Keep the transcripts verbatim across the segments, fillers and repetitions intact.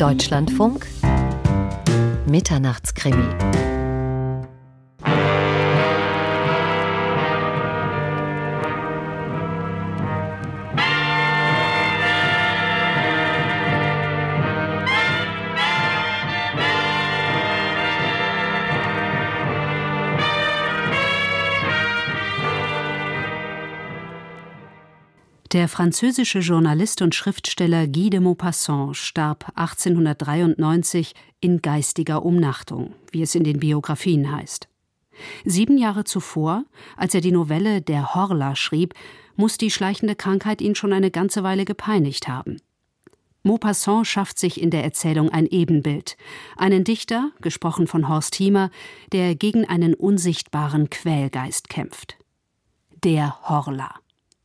Deutschlandfunk Mitternachtskrimi. Der französische Journalist und Schriftsteller Guy de Maupassant starb achtzehnhundertdreiundneunzig in geistiger Umnachtung, wie es in den Biografien heißt. Sieben Jahre zuvor, als er die Novelle Der Horla schrieb, muss die schleichende Krankheit ihn schon eine ganze Weile gepeinigt haben. Maupassant schafft sich in der Erzählung ein Ebenbild, einen Dichter, gesprochen von Horst Hiemer, der gegen einen unsichtbaren Quälgeist kämpft. Der Horla.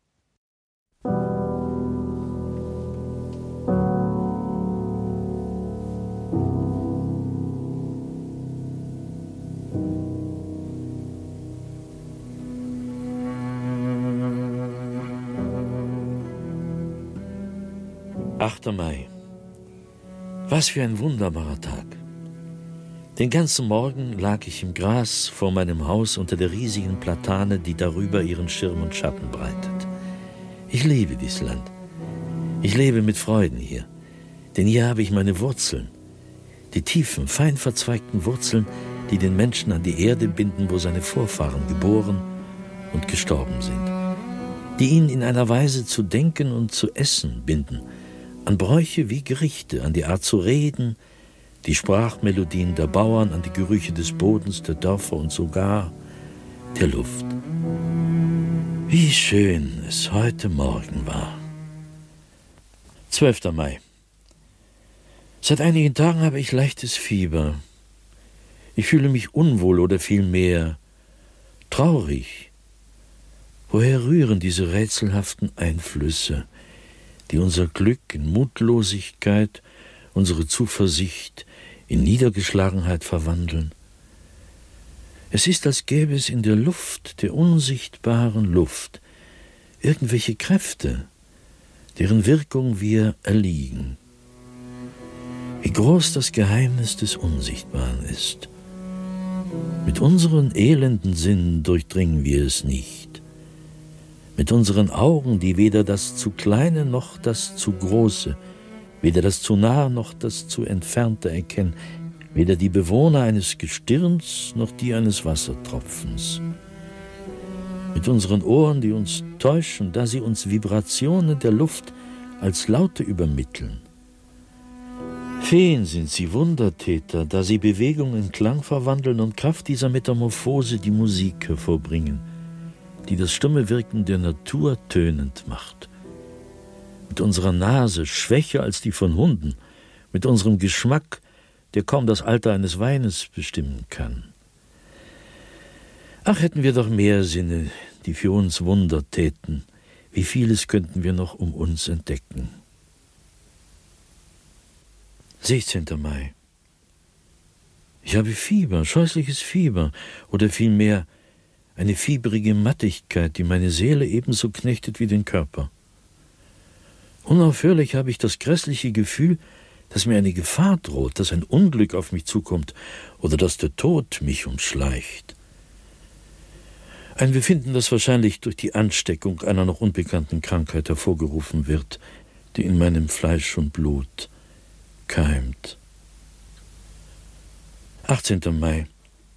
achter Mai. Was für ein wunderbarer Tag. Den ganzen Morgen lag ich im Gras vor meinem Haus unter der riesigen Platane, die darüber ihren Schirm und Schatten breitet. Ich liebe dieses Land. Ich lebe mit Freuden hier, denn hier habe ich meine Wurzeln. Die tiefen, fein verzweigten Wurzeln, die den Menschen an die Erde binden, wo seine Vorfahren geboren und gestorben sind. Die ihn in einer Weise zu denken und zu essen binden, an Bräuche wie Gerichte, an die Art zu reden, die Sprachmelodien der Bauern, an die Gerüche des Bodens, der Dörfer und sogar der Luft. Wie schön es heute Morgen war. zwölfter Mai. Seit einigen Tagen habe ich leichtes Fieber. Ich fühle mich unwohl oder vielmehr traurig. Woher rühren diese rätselhaften Einflüsse, die unser Glück in Mutlosigkeit, unsere Zuversicht in Niedergeschlagenheit verwandeln? Es ist, als gäbe es in der Luft, der unsichtbaren Luft, irgendwelche Kräfte, deren Wirkung wir erliegen. Wie groß das Geheimnis des Unsichtbaren ist. Mit unseren elenden Sinnen durchdringen wir es nicht. Mit unseren Augen, die weder das zu Kleine noch das zu Große, weder das zu Nahe noch das zu Entfernte erkennen, weder die Bewohner eines Gestirns noch die eines Wassertropfens. Mit unseren Ohren, die uns täuschen, da sie uns Vibrationen der Luft als Laute übermitteln. Feen sind sie, Wundertäter, da sie Bewegung in Klang verwandeln und Kraft dieser Metamorphose die Musik hervorbringen, die das stumme Wirken der Natur tönend macht. Mit unserer Nase, schwächer als die von Hunden, mit unserem Geschmack, der kaum das Alter eines Weines bestimmen kann. Ach, hätten wir doch mehr Sinne, die für uns Wunder täten, wie vieles könnten wir noch um uns entdecken. sechzehnter Mai. Ich habe Fieber, scheußliches Fieber, oder vielmehr eine fiebrige Mattigkeit, die meine Seele ebenso knechtet wie den Körper. Unaufhörlich habe ich das grässliche Gefühl, dass mir eine Gefahr droht, dass ein Unglück auf mich zukommt oder dass der Tod mich umschleicht. Ein Befinden, das wahrscheinlich durch die Ansteckung einer noch unbekannten Krankheit hervorgerufen wird, die in meinem Fleisch und Blut keimt. achtzehnter Mai.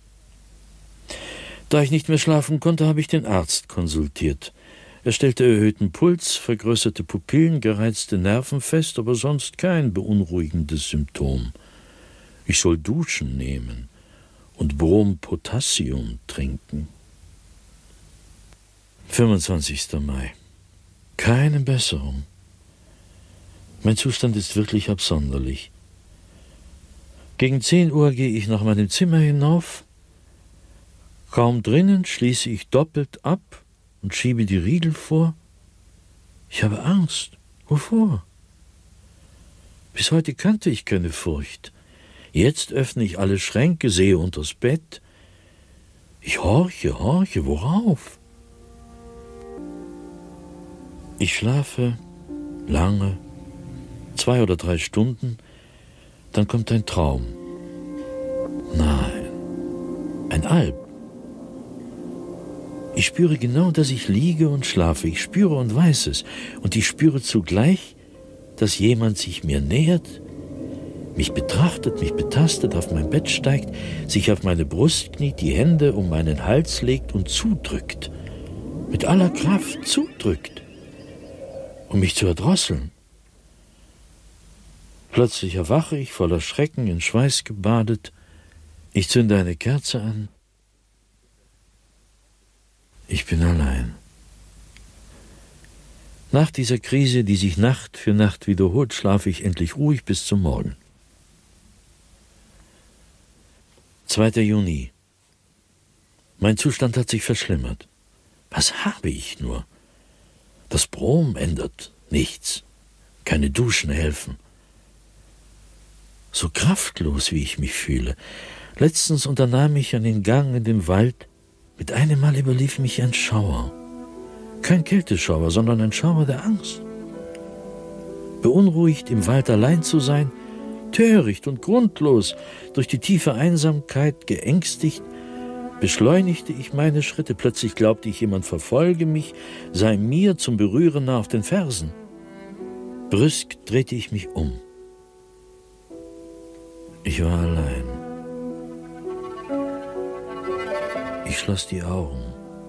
Da ich nicht mehr schlafen konnte, habe ich den Arzt konsultiert. Er stellte erhöhten Puls, vergrößerte Pupillen, gereizte Nerven fest, aber sonst kein beunruhigendes Symptom. Ich soll Duschen nehmen und Brompotassium trinken. fünfundzwanzigster Mai. Keine Besserung. Mein Zustand ist wirklich absonderlich. Gegen zehn Uhr gehe ich nach meinem Zimmer hinauf. Kaum drinnen schließe ich doppelt ab und schiebe die Riegel vor. Ich habe Angst. Wovor? Bis heute kannte ich keine Furcht. Jetzt öffne ich alle Schränke, sehe unters Bett. Ich horche, horche, worauf? Ich schlafe lange, zwei oder drei Stunden, Dann kommt ein Traum. Nein, ein Alb. Ich spüre genau, dass ich liege und schlafe. Ich spüre und weiß es. Und ich spüre zugleich, dass jemand sich mir nähert, mich betrachtet, mich betastet, auf mein Bett steigt, sich auf meine Brust kniet, die Hände um meinen Hals legt und zudrückt. Mit aller Kraft zudrückt, um mich zu erdrosseln. Plötzlich erwache ich, voller Schrecken, in Schweiß gebadet. Ich zünde eine Kerze an. Ich bin allein. Nach dieser Krise, die sich Nacht für Nacht wiederholt, schlafe ich endlich ruhig bis zum Morgen. zweiter Juni. Mein Zustand hat sich verschlimmert. Was habe ich nur? Das Brom ändert nichts. Keine Duschen helfen. So kraftlos, wie ich mich fühle. Letztens unternahm ich einen Gang in den Wald. Mit einem Mal überlief mich ein Schauer. Kein Kälteschauer, sondern ein Schauer der Angst. Beunruhigt, im Wald allein zu sein, töricht und grundlos, durch die tiefe Einsamkeit geängstigt, beschleunigte ich meine Schritte. Plötzlich glaubte ich, jemand verfolge mich, sei mir zum Berühren nah auf den Fersen. Brüsk drehte ich mich um. Ich war allein. Ich schloss die Augen.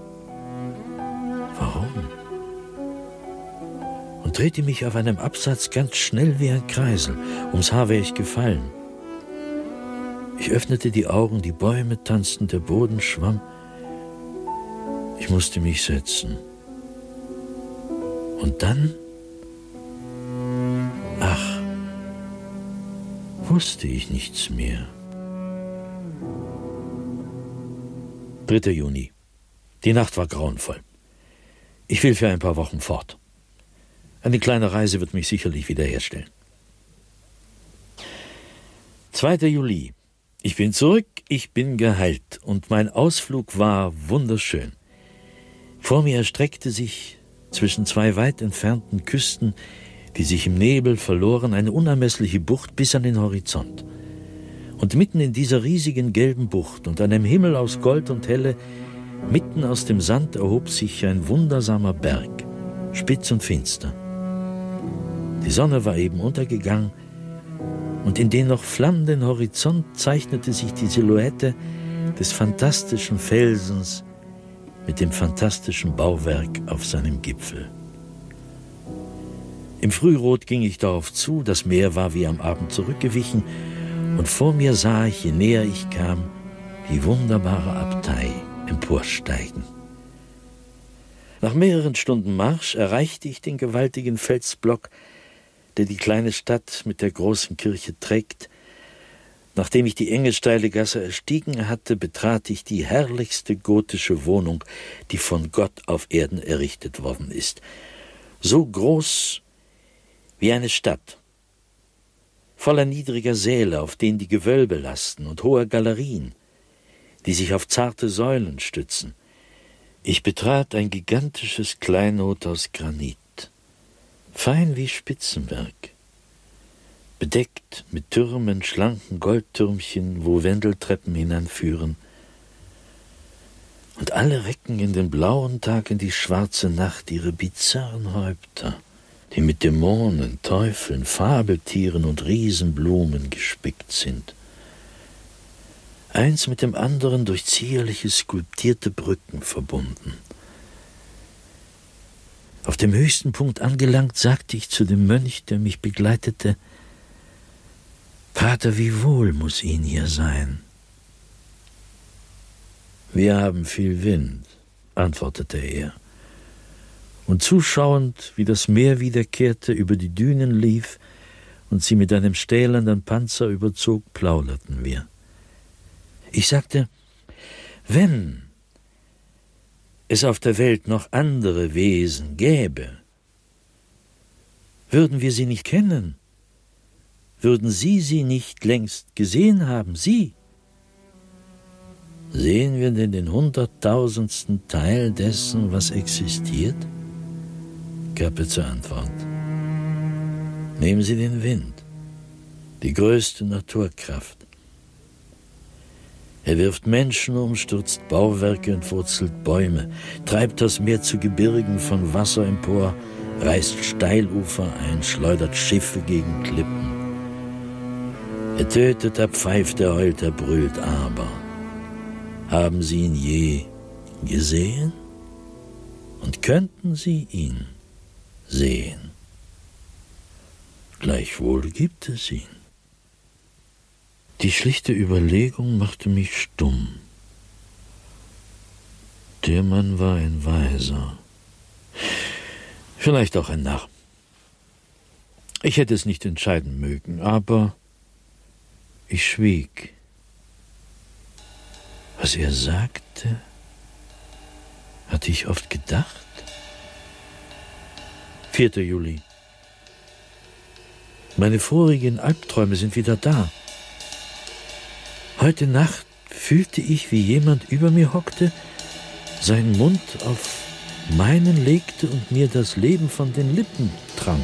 Warum? Und drehte mich auf einem Absatz ganz schnell wie ein Kreisel. Ums Haar wäre ich gefallen. Ich öffnete die Augen, die Bäume tanzten, der Boden schwamm. Ich musste mich setzen. Und dann, ach, wusste ich nichts mehr. dritter Juni. Die Nacht war grauenvoll. Ich will für ein paar Wochen fort. Eine kleine Reise wird mich sicherlich wiederherstellen. zweiter Juli. Ich bin zurück, ich bin geheilt und mein Ausflug war wunderschön. Vor mir erstreckte sich zwischen zwei weit entfernten Küsten, die sich im Nebel verloren, eine unermessliche Bucht bis an den Horizont. Und mitten in dieser riesigen gelben Bucht und einem Himmel aus Gold und Helle, mitten aus dem Sand erhob sich ein wundersamer Berg, spitz und finster. Die Sonne war eben untergegangen, und in den noch flammenden Horizont zeichnete sich die Silhouette des fantastischen Felsens mit dem fantastischen Bauwerk auf seinem Gipfel. Im Frührot ging ich darauf zu, das Meer war wie am Abend zurückgewichen, und vor mir sah ich, je näher ich kam, die wunderbare Abtei emporsteigen. Nach mehreren Stunden Marsch erreichte ich den gewaltigen Felsblock, der die kleine Stadt mit der großen Kirche trägt. Nachdem ich die enge, steile Gasse erstiegen hatte, betrat ich die herrlichste gotische Wohnung, die von Gott auf Erden errichtet worden ist. So groß wie eine Stadt, voller niedriger Säle, auf denen die Gewölbe lasten, und hoher Galerien, die sich auf zarte Säulen stützen. Ich betrat ein gigantisches Kleinod aus Granit, fein wie Spitzenberg, bedeckt mit Türmen, schlanken Goldtürmchen, wo Wendeltreppen hinanführen. Und alle recken in den blauen Tag in die schwarze Nacht ihre bizarren Häupter, die mit Dämonen, Teufeln, Fabeltieren und Riesenblumen gespickt sind. Eins mit dem anderen durch zierliche, skulptierte Brücken verbunden. Auf dem höchsten Punkt angelangt, sagte ich zu dem Mönch, der mich begleitete: »Pater, wie wohl muss Ihnen hier sein?« »Wir haben viel Wind«, antwortete er. Und zuschauend, wie das Meer wiederkehrte, über die Dünen lief und sie mit einem stählernen Panzer überzog, plauderten wir. Ich sagte: »Wenn es auf der Welt noch andere Wesen gäbe, würden wir sie nicht kennen? Würden Sie sie nicht längst gesehen haben, Sie? Sehen wir denn den hunderttausendsten Teil dessen, was existiert?« gab er zur Antwort. »Nehmen Sie den Wind. die größte Naturkraft. Er wirft Menschen um, stürzt Bauwerke und wurzelt Bäume, treibt das Meer zu Gebirgen von Wasser empor, reißt Steilufer ein, schleudert Schiffe gegen Klippen. Er tötet, er pfeift, er heult, er brüllt, aber haben Sie ihn je gesehen? Und könnten Sie ihn sehen? Gleichwohl gibt es ihn. Die schlichte Überlegung machte mich stumm. Der Mann war ein Weiser, vielleicht auch ein Narr. Ich hätte es nicht entscheiden mögen, aber ich schwieg. Was er sagte, hatte ich oft gedacht. vierter Juli. Meine vorigen Albträume sind wieder da. Heute Nacht fühlte ich, wie jemand über mir hockte, seinen Mund auf meinen legte und mir das Leben von den Lippen trank.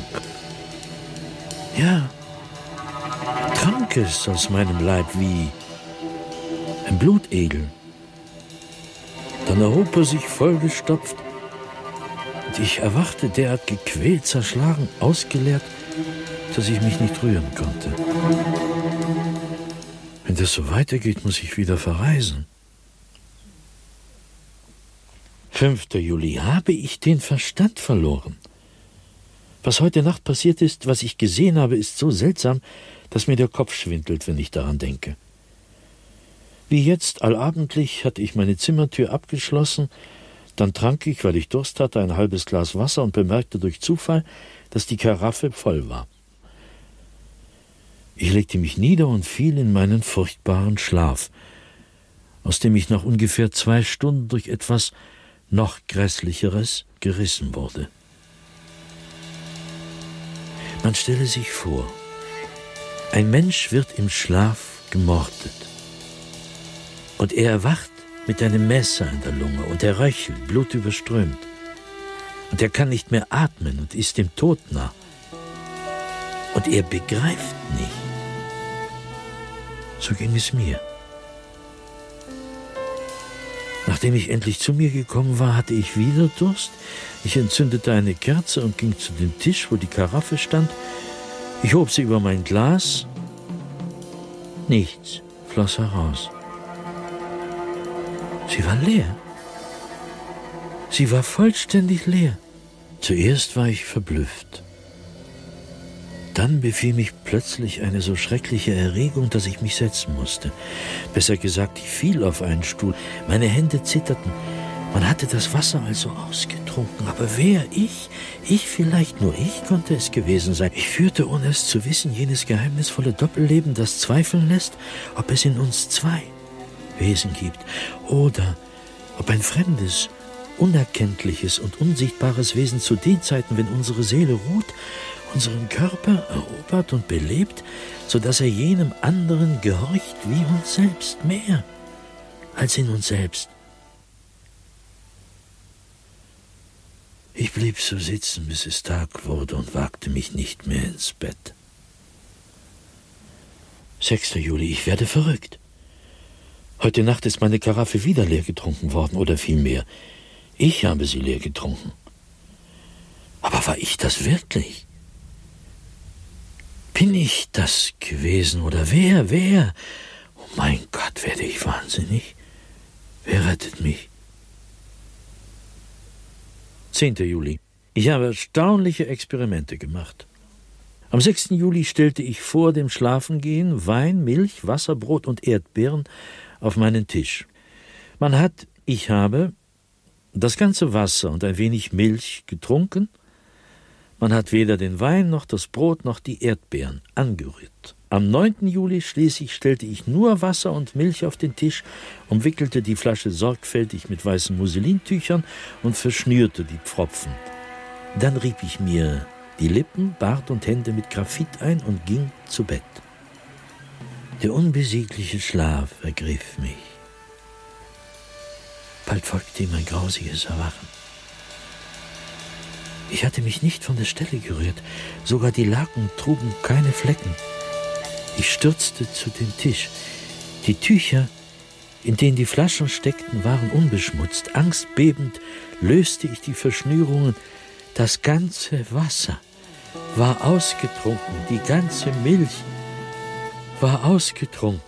Ja, trank es aus meinem Leib wie ein Blutegel. Dann erhob er sich vollgestopft und ich erwachte derart gequält, zerschlagen, ausgeleert, dass ich mich nicht rühren konnte. Wenn das so weitergeht, muss ich wieder verreisen. fünfter Juli. Habe ich den Verstand verloren? Was heute Nacht passiert ist, was ich gesehen habe, ist so seltsam, dass mir der Kopf schwindelt, wenn ich daran denke. Wie jetzt, allabendlich, hatte ich meine Zimmertür abgeschlossen, dann trank ich, weil ich Durst hatte, ein halbes Glas Wasser und bemerkte durch Zufall, dass die Karaffe voll war. Ich legte mich nieder und fiel in meinen furchtbaren Schlaf, aus dem ich nach ungefähr zwei Stunden durch etwas noch Grässlicheres gerissen wurde. Man stelle sich vor, ein Mensch wird im Schlaf gemordet und er erwacht mit einem Messer in der Lunge und er röchelt, blutüberströmt und er kann nicht mehr atmen und ist dem Tod nah und er begreift nicht. So ging es mir. Nachdem ich endlich zu mir gekommen war, hatte ich wieder Durst. Ich entzündete eine Kerze und ging zu dem Tisch, wo die Karaffe stand. Ich hob sie über mein Glas. Nichts floss heraus. Sie war leer. Sie war vollständig leer. Zuerst war ich verblüfft. Dann befiel mich plötzlich eine so schreckliche Erregung, dass ich mich setzen musste. Besser gesagt, ich fiel auf einen Stuhl. Meine Hände zitterten. Man hatte das Wasser also ausgetrunken. Aber wer? Ich? Ich vielleicht? Nur ich konnte es gewesen sein. Ich führte, ohne es zu wissen, jenes geheimnisvolle Doppelleben, das zweifeln lässt, ob es in uns zwei Wesen gibt. Oder ob ein fremdes, unerkenntliches und unsichtbares Wesen zu den Zeiten, wenn unsere Seele ruht, unseren Körper erobert und belebt, so dass er jenem anderen gehorcht wie uns selbst, mehr als in uns selbst. Ich blieb so sitzen, bis es Tag wurde und wagte mich nicht mehr ins Bett. sechster Juli. Ich werde verrückt. Heute Nacht ist meine Karaffe wieder leer getrunken worden, oder vielmehr, ich habe sie leer getrunken. Aber war ich das wirklich? Bin ich das gewesen oder wer, wer? Oh mein Gott, werde ich wahnsinnig? Wer rettet mich? zehnter Juli. Ich habe erstaunliche Experimente gemacht. Am sechsten Juli stellte ich vor dem Schlafengehen Wein, Milch, Wasser, Brot und Erdbeeren auf meinen Tisch. Man hat, ich habe, das ganze Wasser und ein wenig Milch getrunken. Man hat weder den Wein noch das Brot noch die Erdbeeren angerührt. Am neunten Juli schließlich stellte ich nur Wasser und Milch auf den Tisch, umwickelte die Flasche sorgfältig mit weißen Musselintüchern und verschnürte die Pfropfen. Dann rieb ich mir die Lippen, Bart und Hände mit Graphit ein und ging zu Bett. Der unbesiegliche Schlaf ergriff mich. Bald folgte ihm ein grausiges Erwachen. Ich hatte mich nicht von der Stelle gerührt, sogar die Laken trugen keine Flecken. Ich stürzte zu dem Tisch. Die Tücher, in denen die Flaschen steckten, waren unbeschmutzt. Angstbebend löste ich die Verschnürungen. Das ganze Wasser war ausgetrunken. Die ganze Milch war ausgetrunken.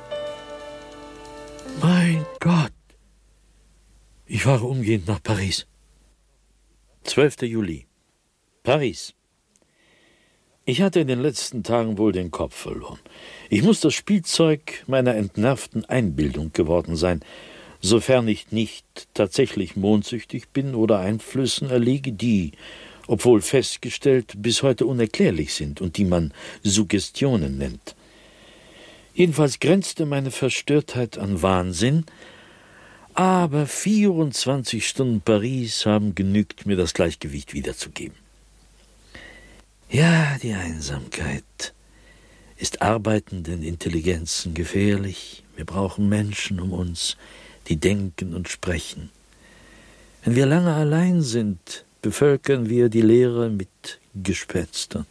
Mein Gott! Ich fahre umgehend nach Paris. zwölfter Juli. Paris. Ich hatte in den letzten Tagen wohl den Kopf verloren. Ich muss das Spielzeug meiner entnervten Einbildung geworden sein, sofern ich nicht tatsächlich mondsüchtig bin oder Einflüssen erliege, die, obwohl festgestellt, bis heute unerklärlich sind und die man Suggestionen nennt. Jedenfalls grenzte meine Verstörtheit an Wahnsinn, aber vierundzwanzig Stunden Paris haben genügt, mir das Gleichgewicht wiederzugeben. Ja, die Einsamkeit ist arbeitenden Intelligenzen gefährlich. Wir brauchen Menschen um uns, die denken und sprechen. Wenn wir lange allein sind, bevölkern wir die Leere mit Gespenstern.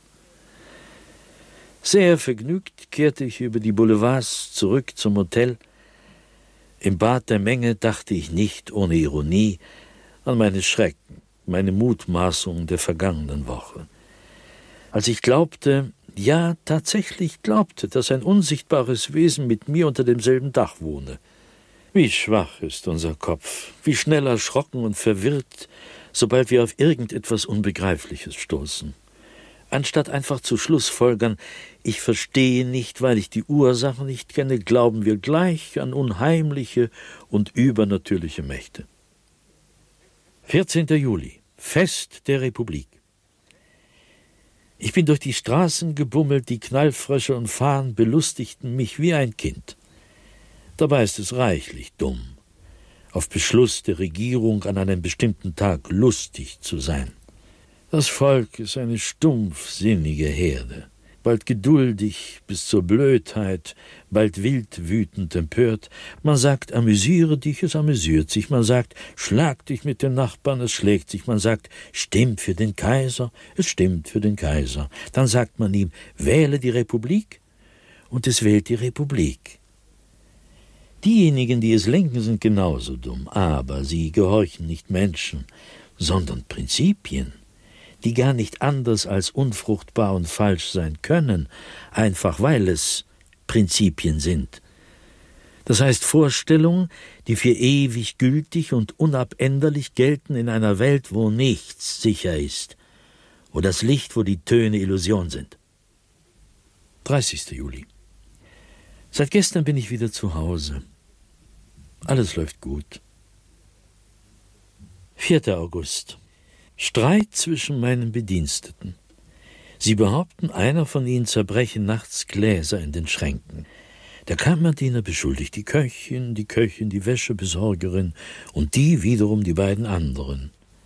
Sehr vergnügt kehrte ich über die Boulevards zurück zum Hotel. Im Bad der Menge dachte ich nicht ohne Ironie an meine Schrecken, meine Mutmaßungen der vergangenen Woche. Als ich glaubte, ja tatsächlich glaubte, dass ein unsichtbares Wesen mit mir unter demselben Dach wohne. Wie schwach ist unser Kopf, wie schnell erschrocken und verwirrt, sobald wir auf irgendetwas Unbegreifliches stoßen. Anstatt einfach zu schlussfolgern, ich verstehe nicht, weil ich die Ursache nicht kenne, glauben wir gleich an unheimliche und übernatürliche Mächte. vierzehnter Juli. Fest der Republik. Ich bin durch die Straßen gebummelt, die Knallfrösche und Fahnen belustigten mich wie ein Kind. Dabei ist es reichlich dumm, auf Beschluss der Regierung an einem bestimmten Tag lustig zu sein. Das Volk ist eine stumpfsinnige Herde, bald geduldig bis zur Blödheit, bald wild wütend empört. Man sagt, amüsiere dich, es amüsiert sich. Man sagt, schlag dich mit den Nachbarn, es schlägt sich. Man sagt, stimmt für den Kaiser, es stimmt für den Kaiser. Dann sagt man ihm, wähle die Republik, und es wählt die Republik. Diejenigen, die es lenken, sind genauso dumm, aber sie gehorchen nicht Menschen, sondern Prinzipien, die gar nicht anders als unfruchtbar und falsch sein können, einfach weil es Prinzipien sind. Das heißt Vorstellungen, die für ewig gültig und unabänderlich gelten in einer Welt, wo nichts sicher ist, wo das Licht, wo die Töne Illusion sind. dreißigster Juli. Seit gestern bin ich wieder zu Hause. Alles läuft gut. vierter August. Streit zwischen meinen Bediensteten. Sie behaupten, einer von ihnen zerbreche nachts Gläser in den Schränken. Der Kammerdiener beschuldigt die Köchin, die Köchin die Wäschebesorgerin und die wiederum die beiden anderen.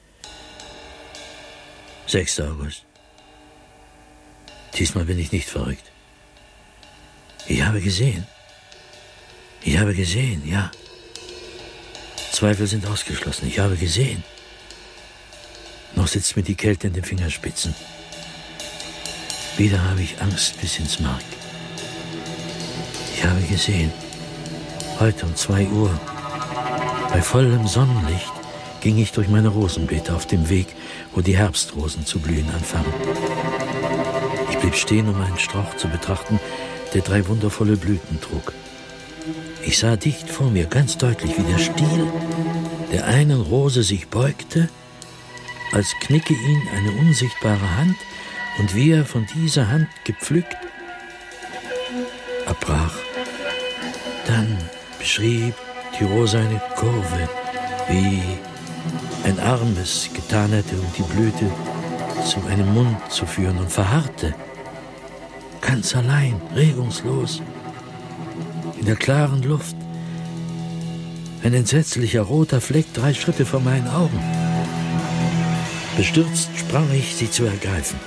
sechster August. Diesmal bin ich nicht verrückt. Ich habe gesehen. Ich habe gesehen, ja. Zweifel sind ausgeschlossen. Ich habe gesehen. Noch sitzt mir die Kälte in den Fingerspitzen. Wieder habe ich Angst bis ins Mark. Ich habe gesehen, heute um zwei Uhr, bei vollem Sonnenlicht, ging ich durch meine Rosenbeete auf dem Weg, wo die Herbstrosen zu blühen anfangen. Ich blieb stehen, um einen Strauch zu betrachten, der drei wundervolle Blüten trug. Ich sah dicht vor mir ganz deutlich, wie der Stiel der einen Rose sich beugte, als knicke ihn eine unsichtbare Hand, und wie er von dieser Hand gepflückt abbrach. Dann beschrieb die Rose eine Kurve, wie ein Arm es getan hätte, um die Blüte zu einem Mund zu führen, und verharrte, ganz allein, regungslos, in der klaren Luft. Ein entsetzlicher roter Fleck drei Schritte vor meinen Augen. Bestürzt sprang ich, sie zu ergreifen.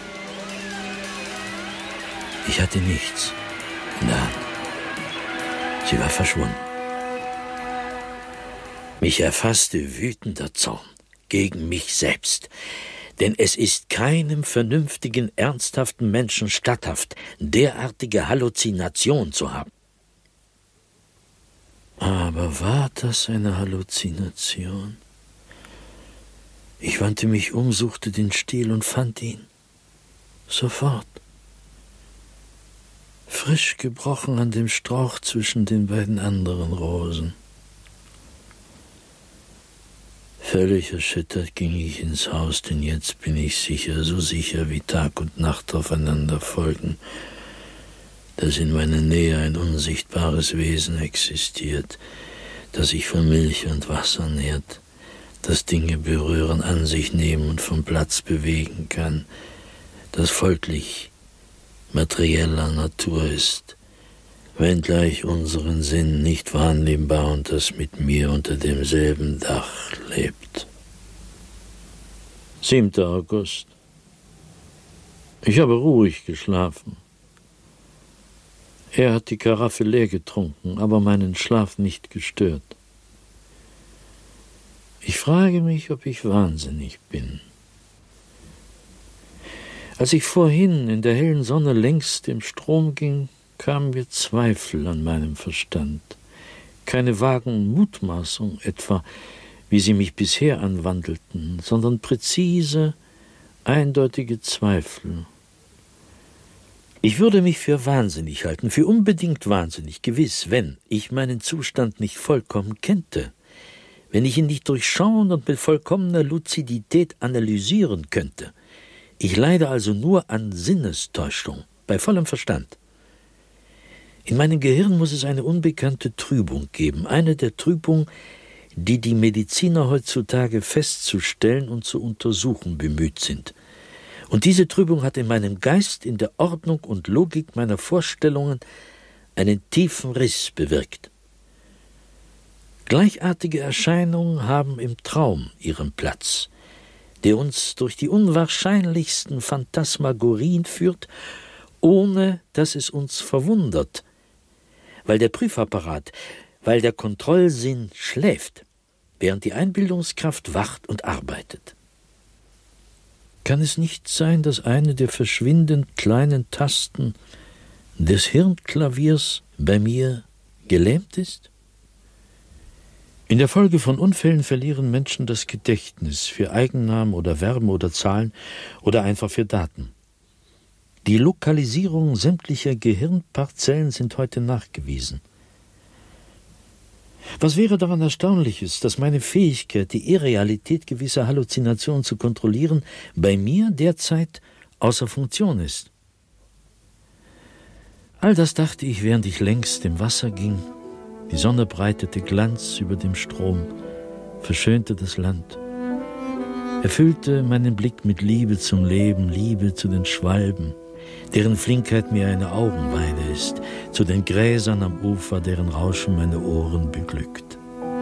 Ich hatte nichts in der Hand. Sie war verschwunden. Mich erfasste wütender Zorn gegen mich selbst, Denn es ist keinem vernünftigen, ernsthaften Menschen statthaft, derartige Halluzination zu haben. Aber war das eine Halluzination? Ich wandte mich um, suchte den Stiel und fand ihn. Sofort. Frisch gebrochen an dem Strauch zwischen den beiden anderen Rosen. Völlig erschüttert ging ich ins Haus, denn jetzt bin ich sicher, so sicher wie Tag und Nacht aufeinander folgen, dass in meiner Nähe ein unsichtbares Wesen existiert, das sich von Milch und Wasser nährt, das Dinge berühren, an sich nehmen und vom Platz bewegen kann, das folglich materieller Natur ist, wenngleich unseren Sinn nicht wahrnehmbar und das mit mir unter demselben Dach lebt. siebter August. Ich habe ruhig geschlafen. Er hat die Karaffe leer getrunken, aber meinen Schlaf nicht gestört. Ich frage mich, ob ich wahnsinnig bin. Als ich vorhin in der hellen Sonne längs dem Strom ging, kamen mir Zweifel an meinem Verstand. Keine vagen Mutmaßung etwa, wie sie mich bisher anwandelten, sondern präzise, eindeutige Zweifel. Ich würde mich für wahnsinnig halten, für unbedingt wahnsinnig, gewiss, wenn ich meinen Zustand nicht vollkommen kennte, wenn ich ihn nicht durchschauen und mit vollkommener Luzidität analysieren könnte. Ich leide also nur an Sinnestäuschung, bei vollem Verstand. In meinem Gehirn muss es eine unbekannte Trübung geben, eine der Trübungen, die die Mediziner heutzutage festzustellen und zu untersuchen bemüht sind. Und diese Trübung hat in meinem Geist, in der Ordnung und Logik meiner Vorstellungen einen tiefen Riss bewirkt. Gleichartige Erscheinungen haben im Traum ihren Platz, der uns durch die unwahrscheinlichsten Phantasmagorien führt, ohne dass es uns verwundert, weil der Prüfapparat, weil der Kontrollsinn schläft, während die Einbildungskraft wacht und arbeitet. Kann es nicht sein, dass eine der verschwindend kleinen Tasten des Hirnklaviers bei mir gelähmt ist? In der Folge von Unfällen verlieren Menschen das Gedächtnis für Eigennamen oder Verben oder Zahlen oder einfach für Daten. Die Lokalisierung sämtlicher Gehirnparzellen sind heute nachgewiesen. Was wäre daran Erstaunliches, dass meine Fähigkeit, die Irrealität gewisser Halluzinationen zu kontrollieren, bei mir derzeit außer Funktion ist? All das dachte ich, während ich längs dem Wasser ging. Die Sonne breitete Glanz über dem Strom, verschönte das Land, erfüllte meinen Blick mit Liebe zum Leben, Liebe zu den Schwalben, deren Flinkheit mir eine Augenweide ist, zu den Gräsern am Ufer, deren Rauschen meine Ohren beglückt.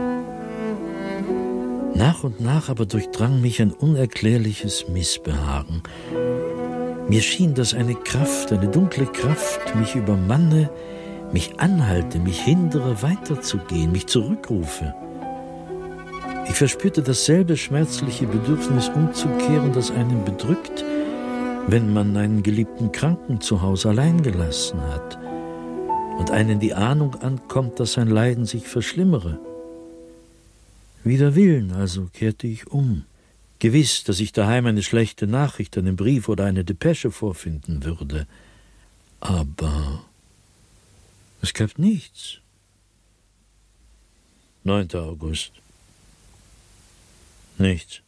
Nach und nach aber durchdrang mich ein unerklärliches Missbehagen. Mir schien, dass eine Kraft, eine dunkle Kraft mich übermanne, mich anhalte, mich hindere, weiterzugehen, mich zurückrufe. Ich verspürte dasselbe schmerzliche Bedürfnis, umzukehren, das einen bedrückt, wenn man einen geliebten Kranken zu Hause allein gelassen hat und einen die Ahnung ankommt, dass sein Leiden sich verschlimmere. Wider Willen also kehrte ich um. Gewiss, dass ich daheim eine schlechte Nachricht, einen Brief oder eine Depesche vorfinden würde. Aber es gab nichts. neunter August. Nichts.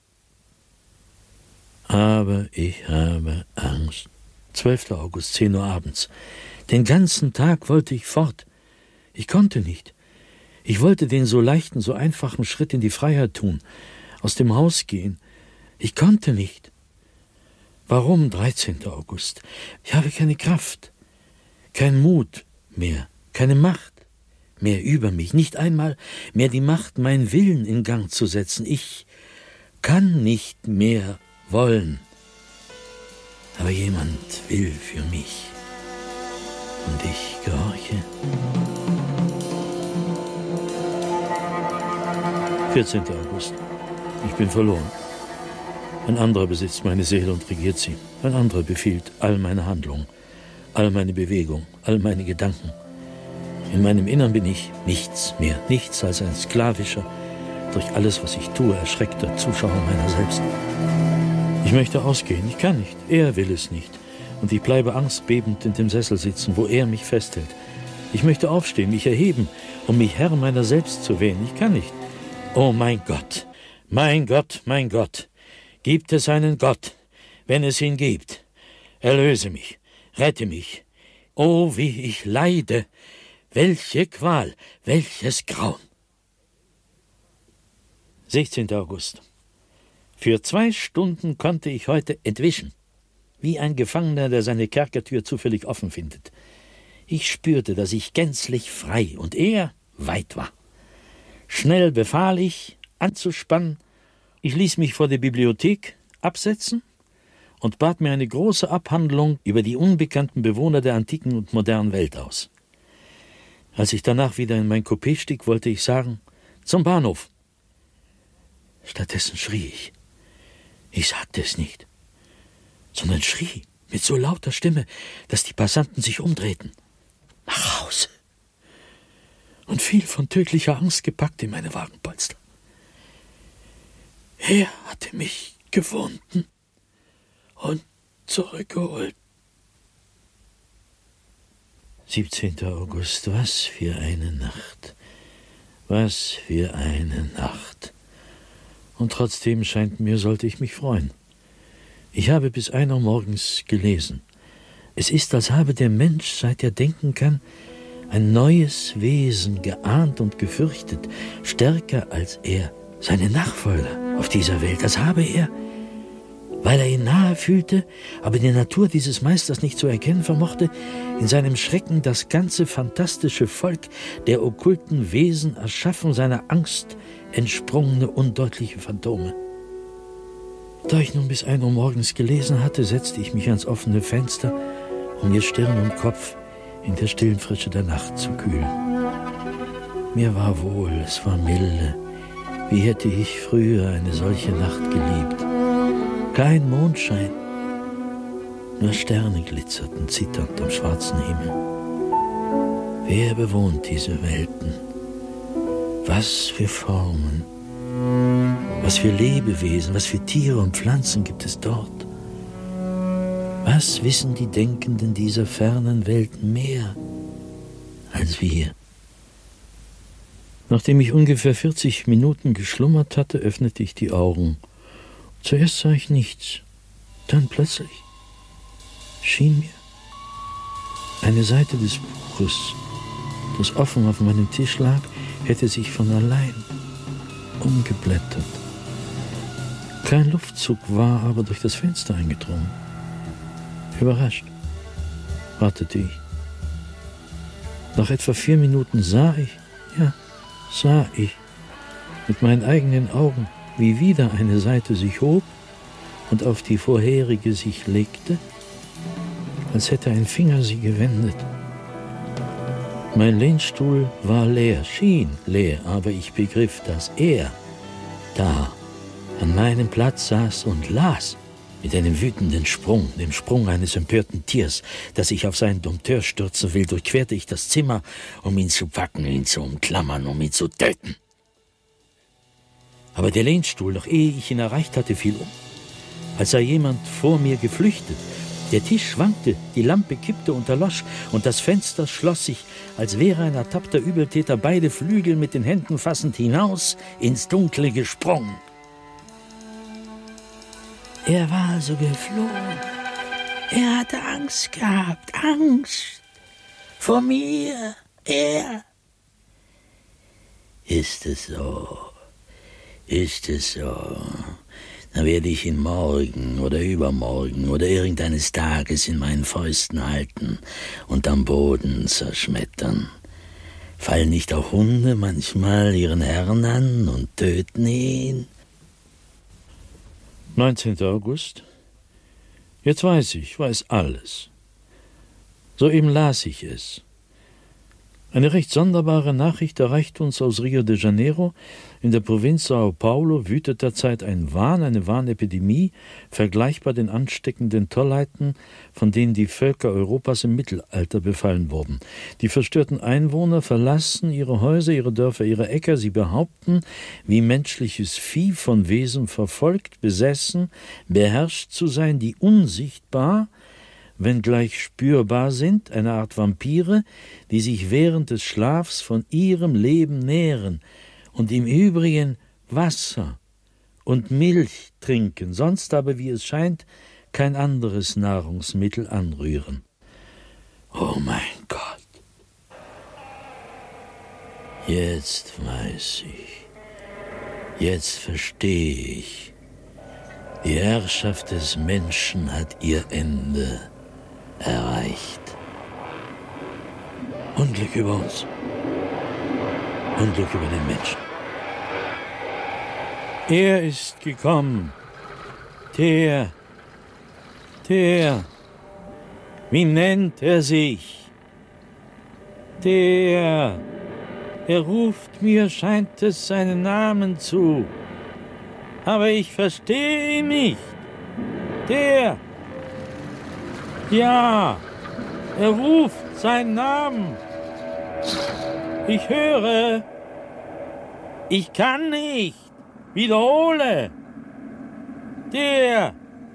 Aber ich habe Angst. zwölfter August, zehn Uhr abends. Den ganzen Tag wollte ich fort. Ich konnte nicht. Ich wollte den so leichten, so einfachen Schritt in die Freiheit tun, aus dem Haus gehen. Ich konnte nicht. Warum, dreizehnter August? Ich habe keine Kraft, keinen Mut mehr, keine Macht mehr über mich, nicht einmal mehr die Macht, meinen Willen in Gang zu setzen. Ich kann nicht mehr wollen. Aber jemand will für mich. Und ich gehorche. vierzehnter August. Ich bin verloren. Ein anderer besitzt meine Seele und regiert sie. Ein anderer befiehlt all meine Handlungen, all meine Bewegungen, all meine Gedanken. In meinem Innern bin ich nichts mehr, nichts als ein sklavischer, durch alles, was ich tue, erschreckter Zuschauer meiner selbst. Ich möchte ausgehen, ich kann nicht, er will es nicht. Und ich bleibe angstbebend in dem Sessel sitzen, wo er mich festhält. Ich möchte aufstehen, mich erheben, um mich Herr meiner selbst zu wählen. Ich kann nicht. Oh mein Gott, mein Gott, mein Gott, gibt es einen Gott, wenn es ihn gibt. Erlöse mich, rette mich. Oh, wie ich leide, welche Qual, welches Grauen. sechzehnter August. Für zwei Stunden konnte ich heute entwischen, wie ein Gefangener, der seine Kerkertür zufällig offen findet. Ich spürte, dass ich gänzlich frei und er weit war. Schnell befahl ich, anzuspannen. Ich ließ mich vor der Bibliothek absetzen und bat mir eine große Abhandlung über die unbekannten Bewohner der antiken und modernen Welt aus. Als ich danach wieder in mein Coupé stieg, wollte ich sagen, zum Bahnhof. Stattdessen schrie ich. Ich sagte es nicht, sondern schrie mit so lauter Stimme, dass die Passanten sich umdrehten. Nach Hause. Und fiel von tödlicher Angst gepackt in meine Wagenpolster. Er hatte mich gefunden und zurückgeholt. siebzehnter August, was für eine Nacht. Was für eine Nacht. Und trotzdem scheint mir, sollte ich mich freuen. Ich habe bis ein Uhr morgens gelesen. Es ist, als habe der Mensch, seit er denken kann, ein neues Wesen geahnt und gefürchtet, stärker als er, seine Nachfolger auf dieser Welt, als habe er, weil er ihn nahe fühlte, aber die Natur dieses Meisters nicht zu erkennen vermochte, in seinem Schrecken das ganze fantastische Volk der okkulten Wesen erschaffen, seiner Angst entsprungene undeutliche Phantome. Da ich nun bis ein Uhr morgens gelesen hatte, setzte ich mich ans offene Fenster, um mir Stirn und Kopf in der stillen Frische der Nacht zu kühlen. Mir war wohl, es war milde. Wie hätte ich früher eine solche Nacht geliebt. Kein Mondschein, nur Sterne glitzerten zitternd am schwarzen Himmel. Wer bewohnt diese Welten? Was für Formen, was für Lebewesen, was für Tiere und Pflanzen gibt es dort? Was wissen die Denkenden dieser fernen Welten mehr als wir? Nachdem ich ungefähr vierzig Minuten geschlummert hatte, öffnete ich die Augen. Zuerst sah ich nichts, dann plötzlich schien mir eine Seite des Buches, das offen auf meinem Tisch lag, hätte sich von allein umgeblättert. Kein Luftzug war aber durch das Fenster eingedrungen. Überrascht wartete ich. Nach etwa vier Minuten sah ich, ja, sah ich mit meinen eigenen Augen, wie wieder eine Seite sich hob und auf die vorherige sich legte, als hätte ein Finger sie gewendet. Mein Lehnstuhl war leer, schien leer, aber ich begriff, dass er da an meinem Platz saß und las, mit einem wütenden Sprung, dem Sprung eines empörten Tiers, das sich auf seinen Dompteur stürzen will, durchquerte ich das Zimmer, um ihn zu packen, ihn zu umklammern, um ihn zu töten. Aber der Lehnstuhl, noch ehe ich ihn erreicht hatte, fiel um, als sei jemand vor mir geflüchtet. Der Tisch schwankte, die Lampe kippte und erlosch, und das Fenster schloss sich, als wäre ein ertappter Übeltäter beide Flügel mit den Händen fassend hinaus ins Dunkle gesprungen. Er war also geflohen. Er hatte Angst gehabt, Angst vor mir, er. Ist es so? Ist es so? Dann werde ich ihn morgen oder übermorgen oder irgendeines Tages in meinen Fäusten halten und am Boden zerschmettern. Fallen nicht auch Hunde manchmal ihren Herrn an und töten ihn? neunzehnter August. Jetzt weiß ich, weiß alles. Soeben las ich es. Eine recht sonderbare Nachricht erreicht uns aus Rio de Janeiro. In der Provinz Sao Paulo wütet derzeit ein Wahn, eine Wahnepidemie, vergleichbar den ansteckenden Tollheiten, von denen die Völker Europas im Mittelalter befallen wurden. Die verstörten Einwohner verlassen ihre Häuser, ihre Dörfer, ihre Äcker. Sie behaupten, wie menschliches Vieh von Wesen verfolgt, besessen, beherrscht zu sein, die unsichtbar, wenngleich spürbar sind, eine Art Vampire, die sich während des Schlafs von ihrem Leben nähren und im Übrigen Wasser und Milch trinken, sonst aber, wie es scheint, kein anderes Nahrungsmittel anrühren. Oh mein Gott! Jetzt weiß ich, jetzt verstehe ich, die Herrschaft des Menschen hat ihr Ende erreicht. Unglück über uns. Unglück über den Menschen. Er ist gekommen. Der, der, wie nennt er sich? Der, er ruft mir, scheint es, seinen Namen zu. Aber ich verstehe ihn nicht. Der, ja, er ruft seinen Namen. Ich höre. Ich kann nicht. Wiederhole. Der.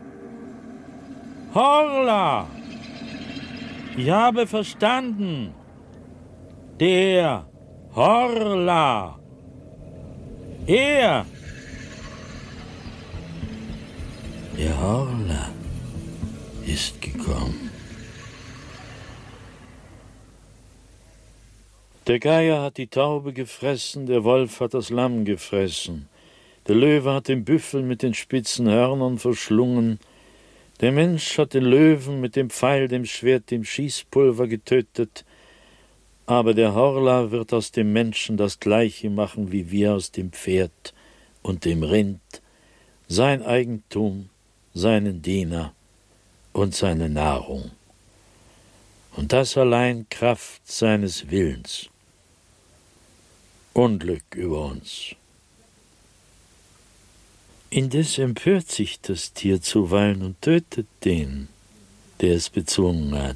Horla. Ich habe verstanden. Der. Horla. Er. Der Horla ist gekommen. Der Geier hat die Taube gefressen, der Wolf hat das Lamm gefressen, der Löwe hat den Büffel mit den spitzen Hörnern verschlungen, der Mensch hat den Löwen mit dem Pfeil, dem Schwert, dem Schießpulver getötet, aber der Horla wird aus dem Menschen das Gleiche machen wie wir aus dem Pferd und dem Rind, sein Eigentum, seinen Diener und seine Nahrung. Und das allein Kraft seines Willens. Unglück über uns. Indes empört sich das Tier zuweilen und tötet den, der es bezwungen hat.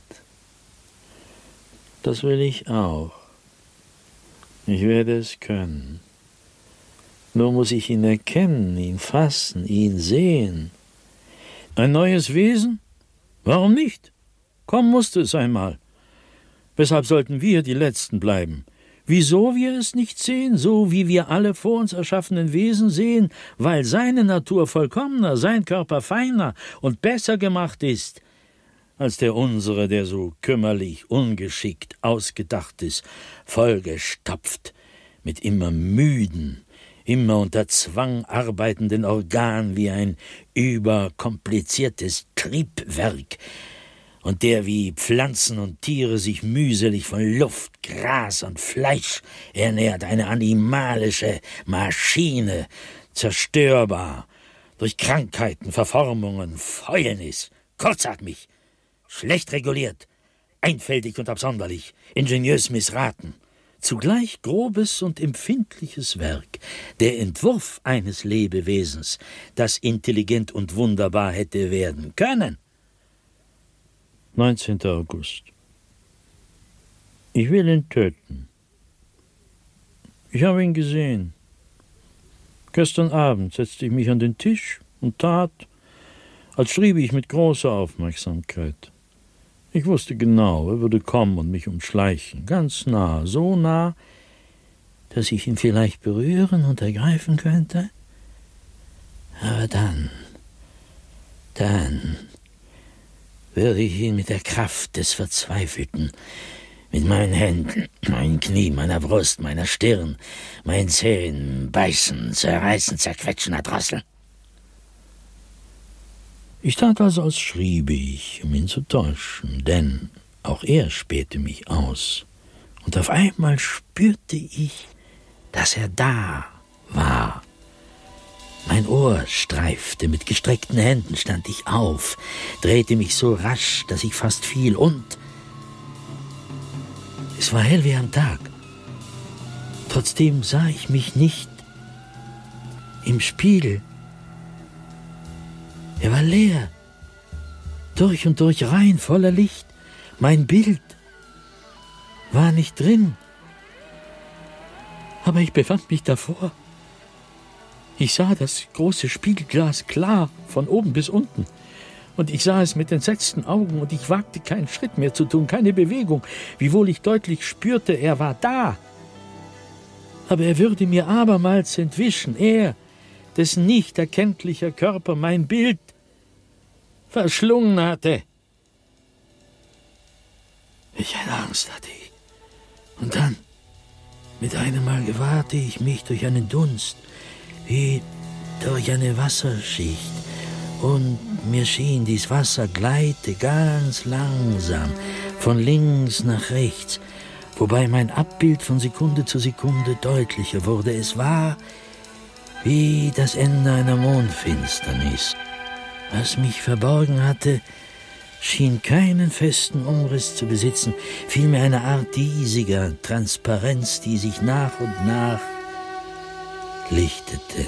Das will ich auch. Ich werde es können. Nur muss ich ihn erkennen, ihn fassen, ihn sehen. Ein neues Wesen? Warum nicht? Kommen musste es einmal. Weshalb sollten wir die Letzten bleiben? Wieso wir es nicht sehen, so wie wir alle vor uns erschaffenen Wesen sehen, weil seine Natur vollkommener, sein Körper feiner und besser gemacht ist, als der unsere, der so kümmerlich, ungeschickt ausgedacht ist, vollgestopft mit immer müden, immer unter Zwang arbeitenden Organen wie ein überkompliziertes Triebwerk, und der wie Pflanzen und Tiere sich mühselig von Luft, Gras und Fleisch ernährt, eine animalische Maschine, zerstörbar, durch Krankheiten, Verformungen, Fäulnis, kurzatmig, schlecht reguliert, einfältig und absonderlich, ingeniös missraten, zugleich grobes und empfindliches Werk, der Entwurf eines Lebewesens, das intelligent und wunderbar hätte werden können. neunzehnter August. Ich will ihn töten. Ich habe ihn gesehen. Gestern Abend setzte ich mich an den Tisch und tat, als schriebe ich mit großer Aufmerksamkeit. Ich wusste genau, er würde kommen und mich umschleichen, ganz nah, so nah, dass ich ihn vielleicht berühren und ergreifen könnte. Aber dann, dann würde ich ihn mit der Kraft des Verzweifelten, mit meinen Händen, meinen Knien, meiner Brust, meiner Stirn, meinen Zähnen beißen, zerreißen, zerquetschen, erdrosseln. Ich tat also, als schriebe ich, um ihn zu täuschen, denn auch er spähte mich aus. Und auf einmal spürte ich, dass er da war. Mein Ohr streifte, mit gestreckten Händen stand ich auf, drehte mich so rasch, dass ich fast fiel, und Es war hell wie am Tag. Trotzdem sah ich mich nicht im Spiegel. Er war leer, durch und durch rein, voller Licht. Mein Bild war nicht drin. Aber ich befand mich davor. Ich sah das große Spiegelglas klar, von oben bis unten. Und ich sah es mit entsetzten Augen, und ich wagte keinen Schritt mehr zu tun, keine Bewegung, wiewohl ich deutlich spürte, er war da. Aber er würde mir abermals entwischen, er, dessen nicht erkenntlicher Körper mein Bild verschlungen hatte. Welche Angst hatte ich. Und dann, mit einem Mal gewahrte ich mich durch einen Dunst, wie durch eine Wasserschicht. Und mir schien, dies Wasser gleite ganz langsam von links nach rechts, wobei mein Abbild von Sekunde zu Sekunde deutlicher wurde. Es war wie das Ende einer Mondfinsternis. Was mich verborgen hatte, schien keinen festen Umriss zu besitzen, vielmehr eine Art diesiger Transparenz, die sich nach und nach lichtete.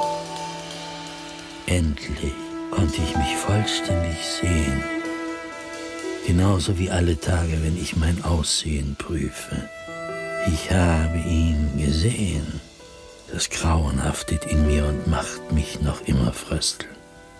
Endlich konnte ich mich vollständig sehen, genauso wie alle Tage, wenn ich mein Aussehen prüfe. Ich habe ihn gesehen. Das Grauen haftet in mir und macht mich noch immer frösteln.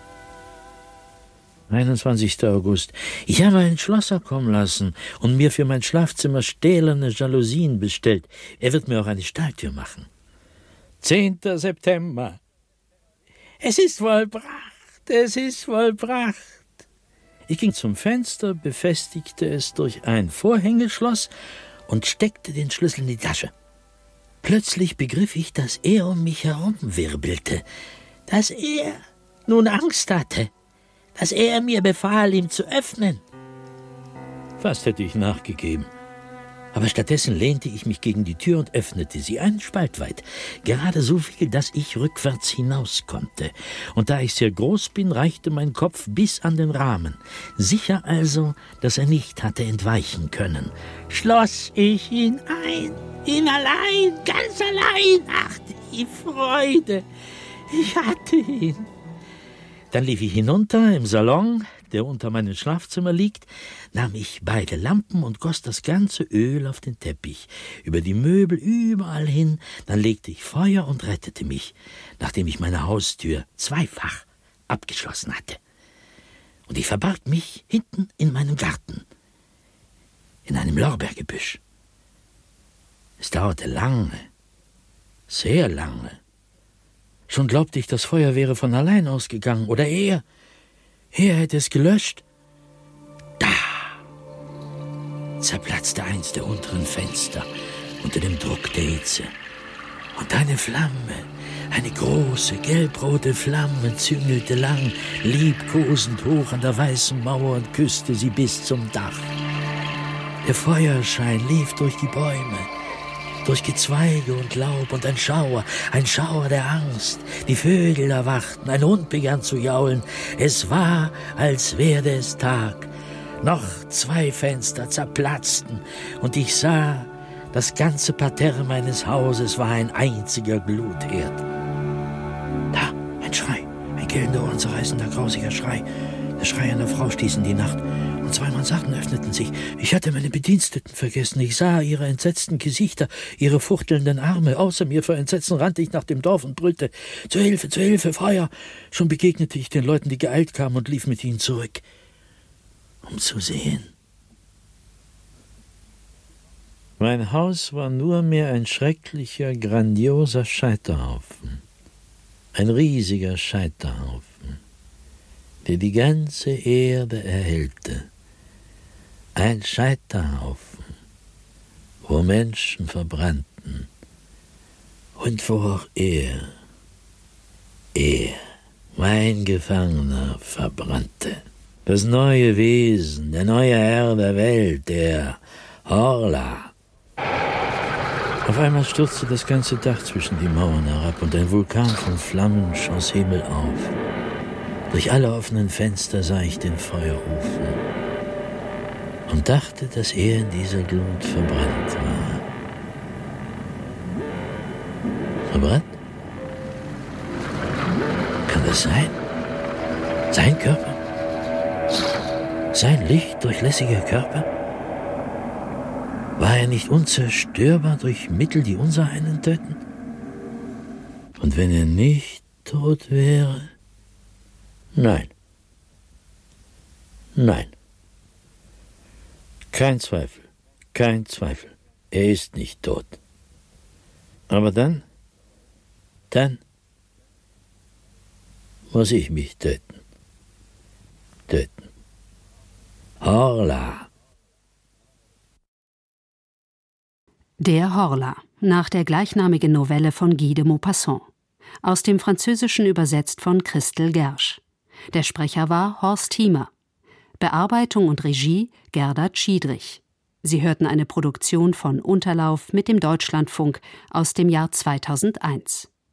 einundzwanzigster August. Ich habe einen Schlosser kommen lassen und mir für mein Schlafzimmer stählerne Jalousien bestellt. Er wird mir auch eine Stahltür machen. zehnter September. Es ist vollbracht, es ist vollbracht. Ich ging zum Fenster, befestigte es durch ein Vorhängeschloss und steckte den Schlüssel in die Tasche. Plötzlich begriff ich, dass er um mich herum wirbelte, dass er nun Angst hatte, dass er mir befahl, ihm zu öffnen. Fast hätte ich nachgegeben. Aber stattdessen lehnte ich mich gegen die Tür und öffnete sie einen Spalt weit, gerade so viel, dass ich rückwärts hinaus konnte. Und da ich sehr groß bin, reichte mein Kopf bis an den Rahmen. Sicher also, dass er nicht hatte entweichen können, schloss ich ihn ein, ihn allein, ganz allein. Ach, die Freude! Ich hatte ihn. Dann lief ich hinunter im Salon, der unter meinem Schlafzimmer liegt, nahm ich beide Lampen und goss das ganze Öl auf den Teppich, über die Möbel, überall hin. Dann legte ich Feuer und rettete mich, nachdem ich meine Haustür zweifach abgeschlossen hatte. Und ich verbarg mich hinten in meinem Garten, in einem Lorbeergebüsch. Es dauerte lange, sehr lange. Schon glaubte ich, das Feuer wäre von allein ausgegangen. Oder er. Er hätte es gelöscht. Da zerplatzte eins der unteren Fenster unter dem Druck der Hitze. Und eine Flamme, eine große, gelbrote Flamme, züngelte lang, liebkosend hoch an der weißen Mauer und küsste sie bis zum Dach. Der Feuerschein lief durch die Bäume, durch Gezweige und Laub, und ein Schauer, ein Schauer der Angst. Die Vögel erwachten, ein Hund begann zu jaulen. Es war, als werde es Tag. Noch zwei Fenster zerplatzten, und ich sah, das ganze Parterre meines Hauses war ein einziger Glutherd. Da, ein Schrei, ein gellender, ohrenzerreißender, grausiger Schrei. Der Schrei einer Frau stieß in die Nacht. Und zwei Mansarden öffneten sich. Ich hatte meine Bediensteten vergessen. Ich sah ihre entsetzten Gesichter, ihre fuchtelnden Arme. Außer mir vor Entsetzen rannte ich nach dem Dorf und brüllte: Zur Hilfe, zur Hilfe, Feuer! Schon begegnete ich den Leuten, die geeilt kamen, und lief mit ihnen zurück, um zu sehen. Mein Haus war nur mehr ein schrecklicher, grandioser Scheiterhaufen. Ein riesiger Scheiterhaufen, der die ganze Erde erhellte. Ein Scheiterhaufen, wo Menschen verbrannten und wo auch er, er, mein Gefangener, verbrannte. Das neue Wesen, der neue Herr der Welt, der Horla. Auf einmal stürzte das ganze Dach zwischen die Mauern herab und ein Vulkan von Flammen schoss Himmel auf. Durch alle offenen Fenster sah ich den Feuerofen. und dachte, dass er in dieser Glut verbrannt war. Verbrannt? Kann das sein? Sein Körper? Sein lichtdurchlässiger Körper? War er nicht unzerstörbar durch Mittel, die unser einen töten? Und wenn er nicht tot wäre? Nein. Nein. Kein Zweifel, kein Zweifel. Er ist nicht tot. Aber dann, dann muss ich mich töten. Töten. Horla. Der Horla, nach der gleichnamigen Novelle von Guy de Maupassant. Aus dem Französischen übersetzt von Christel Gersch. Der Sprecher war Horst Hiemer. Bearbeitung und Regie Gerda Schiedrich. Sie hörten eine Produktion von Unterlauf mit dem Deutschlandfunk aus dem Jahr zweitausendeins.